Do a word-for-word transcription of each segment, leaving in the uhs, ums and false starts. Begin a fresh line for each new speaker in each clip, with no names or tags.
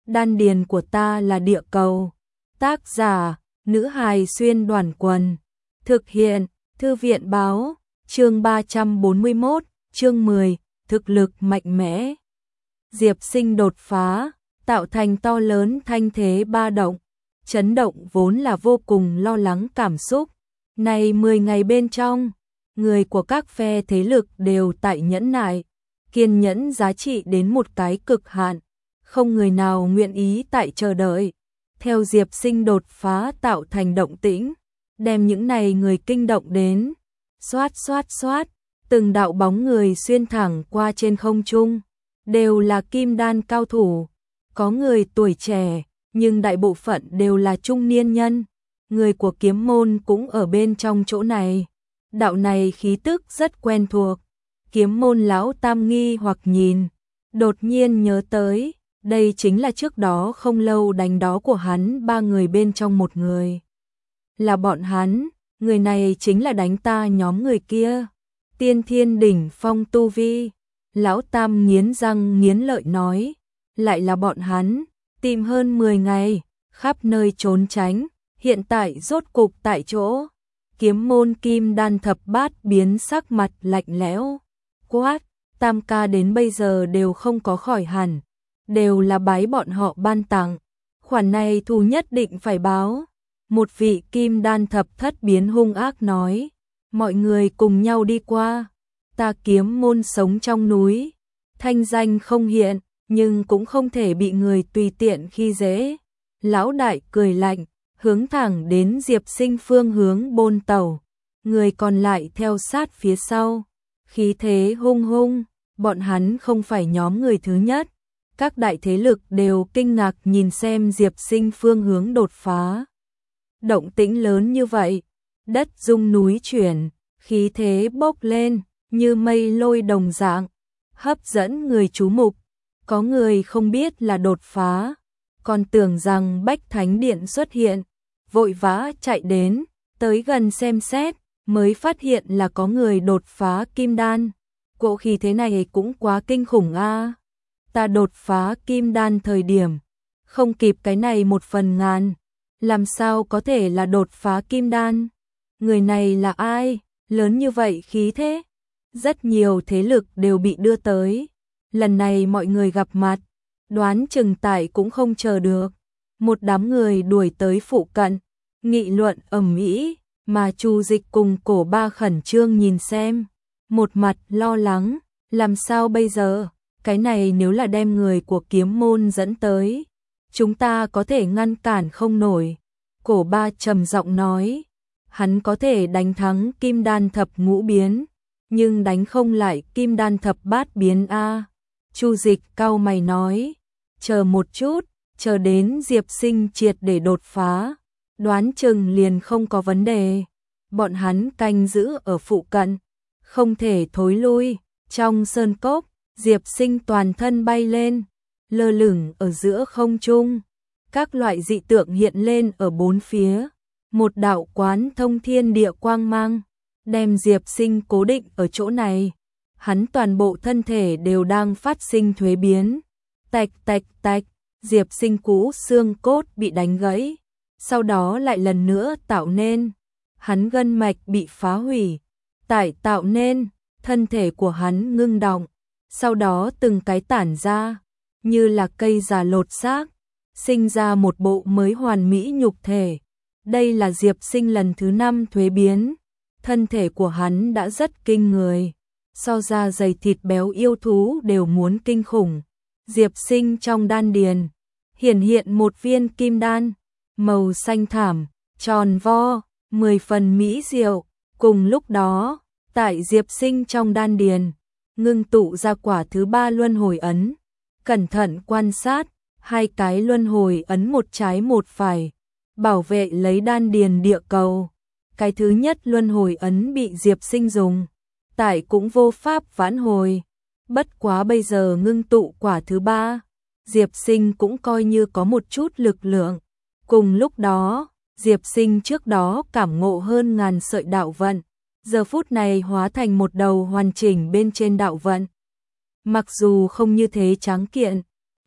đan điền của ta là địa cầu. Tác giả, nữ hài xuyên đoàn quần. Thực hiện, thư viện báo, chương ba trăm bốn mươi mốt, chương mười, thực lực mạnh mẽ. Diệp Sinh đột phá, tạo thành to lớn thanh thế ba động, chấn động vốn là vô cùng lo lắng cảm xúc. Này mười ngày bên trong, người của các phe thế lực đều tại nhẫn nại, kiên nhẫn giá trị đến một cái cực hạn, không người nào nguyện ý tại chờ đợi. Theo Diệp Sinh đột phá tạo thành động tĩnh, đem những này người kinh động đến. Xoát xoát xoát, từng đạo bóng người xuyên thẳng qua trên không trung, đều là kim đan cao thủ, có người tuổi trẻ, nhưng đại bộ phận đều là trung niên nhân. Người của kiếm môn cũng ở bên trong chỗ này. Đạo này khí tức rất quen thuộc. Kiếm môn lão tam nghi hoặc nhìn, đột nhiên nhớ tới, đây chính là trước đó không lâu đánh đó của hắn ba người bên trong một người. Là bọn hắn, người này chính là đánh ta nhóm người kia. Tiên thiên đỉnh phong tu vi. Lão tam nghiến răng nghiến lợi nói, lại là bọn hắn, tìm hơn mười ngày, khắp nơi trốn tránh, hiện tại rốt cục tại chỗ. Kiếm môn kim đan thập bát biến sắc mặt lạnh lẽo, quát, tam ca đến bây giờ đều không có khỏi hẳn, đều là bái bọn họ ban tặng, khoản này thù nhất định phải báo. Một vị kim đan thập thất biến hung ác nói, mọi người cùng nhau đi qua, ta kiếm môn sống trong núi, thanh danh không hiện, nhưng cũng không thể bị người tùy tiện khi dễ. Lão đại cười lạnh, hướng thẳng đến Diệp Sinh phương hướng bôn tàu, người còn lại theo sát phía sau, khí thế hung hung, bọn hắn không phải nhóm người thứ nhất. Các đại thế lực đều kinh ngạc nhìn xem Diệp Sinh phương hướng đột phá. Động tĩnh lớn như vậy, đất rung núi chuyển, khí thế bốc lên, như mây lôi đồng dạng, hấp dẫn người chú mục. Có người không biết là đột phá, còn tưởng rằng Bách Thánh Điện xuất hiện, vội vã chạy đến, tới gần xem xét, mới phát hiện là có người đột phá kim đan. Cỗ khí thế này cũng quá kinh khủng a. Ta đột phá kim đan thời điểm, không kịp cái này một phần ngàn, làm sao có thể là đột phá kim đan? Người này là ai? Lớn như vậy khí thế? Rất nhiều thế lực đều bị đưa tới. Lần này mọi người gặp mặt, đoán chừng tại cũng không chờ được. Một đám người đuổi tới phụ cận, nghị luận ầm ĩ, mà Chu Dịch cùng Cổ Ba khẩn trương nhìn xem, một mặt lo lắng, làm sao bây giờ? Cái này nếu là đem người của kiếm môn dẫn tới, chúng ta có thể ngăn cản không nổi. Cổ Ba trầm giọng nói, hắn có thể đánh thắng kim đan thập ngũ biến, nhưng đánh không lại kim đan thập bát biến a. Chu Dịch cau mày nói, chờ một chút, chờ đến Diệp Sinh triệt để đột phá, đoán chừng liền không có vấn đề. Bọn hắn canh giữ ở phụ cận, không thể thối lui. Trong sơn cốc, Diệp Sinh toàn thân bay lên, lơ lửng ở giữa không trung. Các loại dị tượng hiện lên ở bốn phía. Một đạo quán thông thiên địa quang mang, đem Diệp Sinh cố định ở chỗ này. Hắn toàn bộ thân thể đều đang phát sinh thuế biến. Tạch tạch tạch, Diệp Sinh cũ xương cốt bị đánh gãy, sau đó lại lần nữa tạo nên. Hắn gân mạch bị phá hủy, tại tạo nên, thân thể của hắn ngưng động, sau đó từng cái tản ra, như là cây già lột xác, sinh ra một bộ mới hoàn mỹ nhục thể. Đây là Diệp Sinh lần thứ năm thuế biến, thân thể của hắn đã rất kinh người, so ra dày thịt béo yêu thú đều muốn kinh khủng. Diệp Sinh trong đan điền, hiển hiện một viên kim đan, màu xanh thảm, tròn vo, mười phần mỹ diệu. Cùng lúc đó, tại Diệp Sinh trong đan điền, ngưng tụ ra quả thứ ba luân hồi ấn. Cẩn thận quan sát, hai cái luân hồi ấn một trái một phải, bảo vệ lấy đan điền địa cầu. Cái thứ nhất luân hồi ấn bị Diệp Sinh dùng, tại cũng vô pháp vãn hồi. Bất quá bây giờ ngưng tụ quả thứ ba, Diệp Sinh cũng coi như có một chút lực lượng. Cùng lúc đó, Diệp Sinh trước đó cảm ngộ hơn ngàn sợi đạo vận, giờ phút này hóa thành một đầu hoàn chỉnh bên trên đạo vận. Mặc dù không như thế tráng kiện,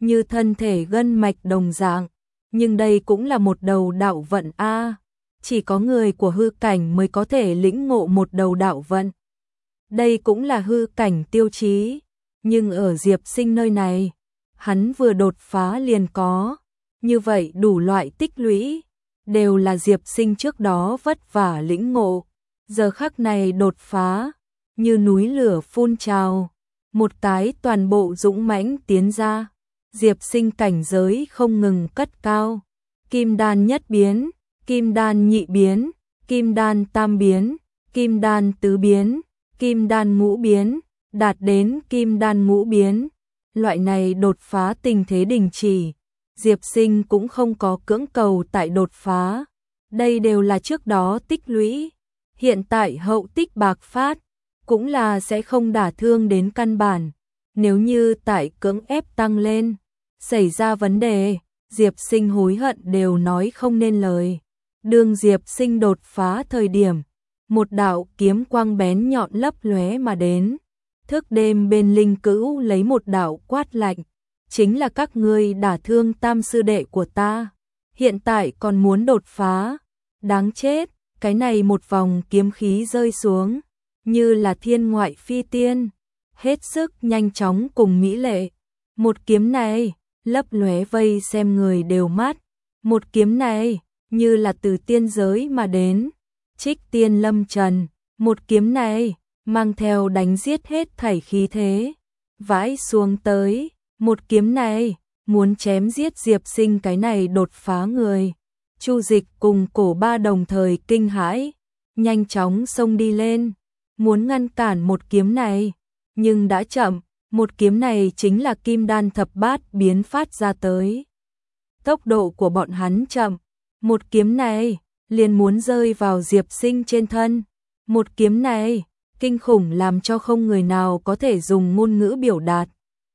như thân thể gân mạch đồng dạng, nhưng đây cũng là một đầu đạo vận a, chỉ có người của hư cảnh mới có thể lĩnh ngộ một đầu đạo vận. Đây cũng là hư cảnh tiêu chí, nhưng ở Diệp Sinh nơi này, hắn vừa đột phá liền có, như vậy đủ loại tích lũy, đều là Diệp Sinh trước đó vất vả lĩnh ngộ, giờ khắc này đột phá, như núi lửa phun trào, một cái toàn bộ dũng mãnh tiến ra, Diệp Sinh cảnh giới không ngừng cất cao, kim đan nhất biến, kim đan nhị biến, kim đan tam biến, kim đan tứ biến, kim đan ngũ biến, đạt đến kim đan ngũ biến. Loại này đột phá tình thế đình chỉ, Diệp Sinh cũng không có cưỡng cầu tại đột phá, đây đều là trước đó tích lũy, hiện tại hậu tích bạc phát, cũng là sẽ không đả thương đến căn bản, nếu như tại cưỡng ép tăng lên, xảy ra vấn đề, Diệp Sinh hối hận đều nói không nên lời. Đường Diệp Sinh đột phá thời điểm, một đạo kiếm quang bén nhọn lấp lóe mà đến, thức đêm bên linh cữu lấy một đạo quát lạnh, chính là các ngươi đả thương tam sư đệ của ta, hiện tại còn muốn đột phá, đáng chết, cái này một vòng kiếm khí rơi xuống, như là thiên ngoại phi tiên, hết sức nhanh chóng cùng mỹ lệ, một kiếm này, lấp lóe vây xem người đều mắt, một kiếm này, như là từ tiên giới mà đến, trích tiên lâm trần, một kiếm này, mang theo đánh giết hết thảy khí thế, vãi xuống tới, một kiếm này, muốn chém giết Diệp Sinh cái này đột phá người. Chu Dịch cùng Cổ Ba đồng thời kinh hãi, nhanh chóng xông đi lên, muốn ngăn cản một kiếm này, nhưng đã chậm, một kiếm này chính là kim đan thập bát biến phát ra tới. Tốc độ của bọn hắn chậm, một kiếm này liền muốn rơi vào Diệp Sinh trên thân, một kiếm này kinh khủng làm cho không người nào có thể dùng ngôn ngữ biểu đạt.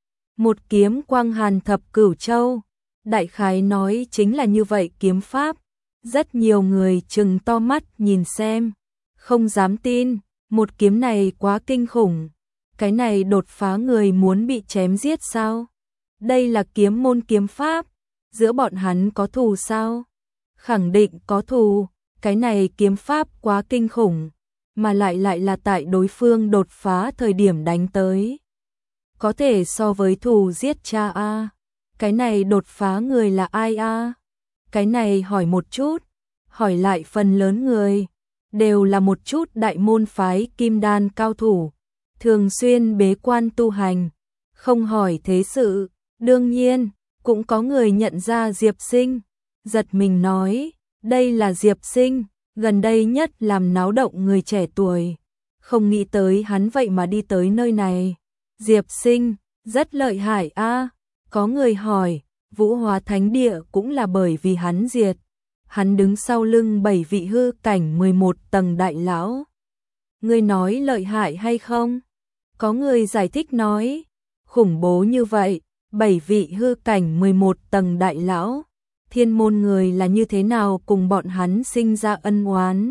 Một kiếm quang hàn thập cửu châu, đại khái nói chính là như vậy kiếm pháp, rất nhiều người trừng to mắt nhìn xem, không dám tin, một kiếm này quá kinh khủng, cái này đột phá người muốn bị chém giết sao? Đây là kiếm môn kiếm pháp, giữa bọn hắn có thù sao? Khẳng định có thù, cái này kiếm pháp quá kinh khủng, mà lại lại là tại đối phương đột phá thời điểm đánh tới. Có thể so với thù giết cha a, cái này đột phá người là ai a? Cái này hỏi một chút, hỏi lại phần lớn người, đều là một chút đại môn phái kim đan cao thủ, thường xuyên bế quan tu hành, không hỏi thế sự, đương nhiên, cũng có người nhận ra Diệp Sinh, giật mình nói, đây là Diệp Sinh, gần đây nhất làm náo động người trẻ tuổi, không nghĩ tới hắn vậy mà đi tới nơi này. Diệp Sinh, rất lợi hại a. Có người hỏi, Vũ Hóa Thánh Địa cũng là bởi vì hắn diệt, hắn đứng sau lưng bảy vị hư cảnh mười một tầng đại lão. Người nói lợi hại hay không? Có người giải thích nói, khủng bố như vậy, bảy vị hư cảnh mười một tầng đại lão, thiên môn người là như thế nào cùng bọn hắn sinh ra ân oán?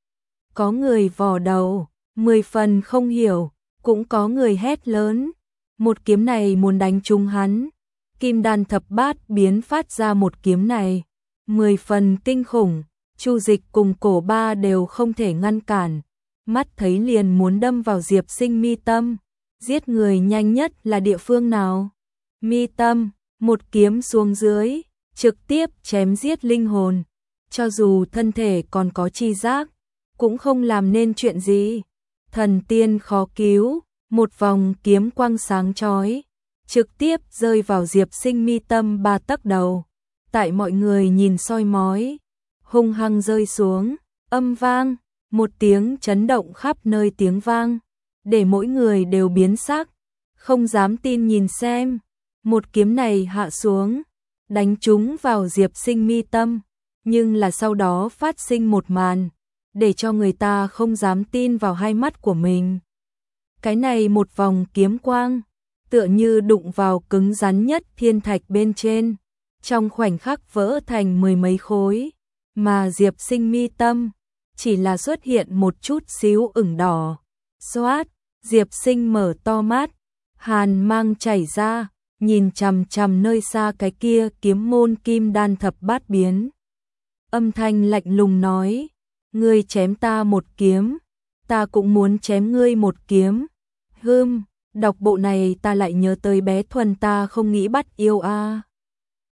Có người vò đầu, mười phần không hiểu, cũng có người hét lớn, một kiếm này muốn đánh trúng hắn, kim đan thập bát biến phát ra một kiếm này, mười phần kinh khủng, Chu Dịch cùng Cổ Ba đều không thể ngăn cản, mắt thấy liền muốn đâm vào Diệp Sinh mi tâm, giết người nhanh nhất là địa phương nào? Mi tâm, một kiếm xuống dưới, trực tiếp chém giết linh hồn, cho dù thân thể còn có chi giác, cũng không làm nên chuyện gì. Thần tiên khó cứu, một vòng kiếm quang sáng chói, trực tiếp rơi vào Diệp Sinh mi tâm ba tấc đầu, tại mọi người nhìn soi mói, hung hăng rơi xuống, âm vang, một tiếng chấn động khắp nơi tiếng vang, để mỗi người đều biến sắc, không dám tin nhìn xem, một kiếm này hạ xuống, đánh trúng vào Diệp Sinh mi tâm, nhưng là sau đó phát sinh một màn, để cho người ta không dám tin vào hai mắt của mình. Cái này một vòng kiếm quang, tựa như đụng vào cứng rắn nhất thiên thạch bên trên, trong khoảnh khắc vỡ thành mười mấy khối, mà Diệp Sinh mi tâm chỉ là xuất hiện một chút xíu ửng đỏ. Xoát, Diệp Sinh mở to mắt, hàn mang chảy ra, nhìn chằm chằm nơi xa cái kia kiếm môn kim đan thập bát biến. Âm thanh lạnh lùng nói, ngươi chém ta một kiếm, ta cũng muốn chém ngươi một kiếm. Hừm, đọc bộ này ta lại nhớ tới bé Thuần ta không nghĩ bắt yêu a.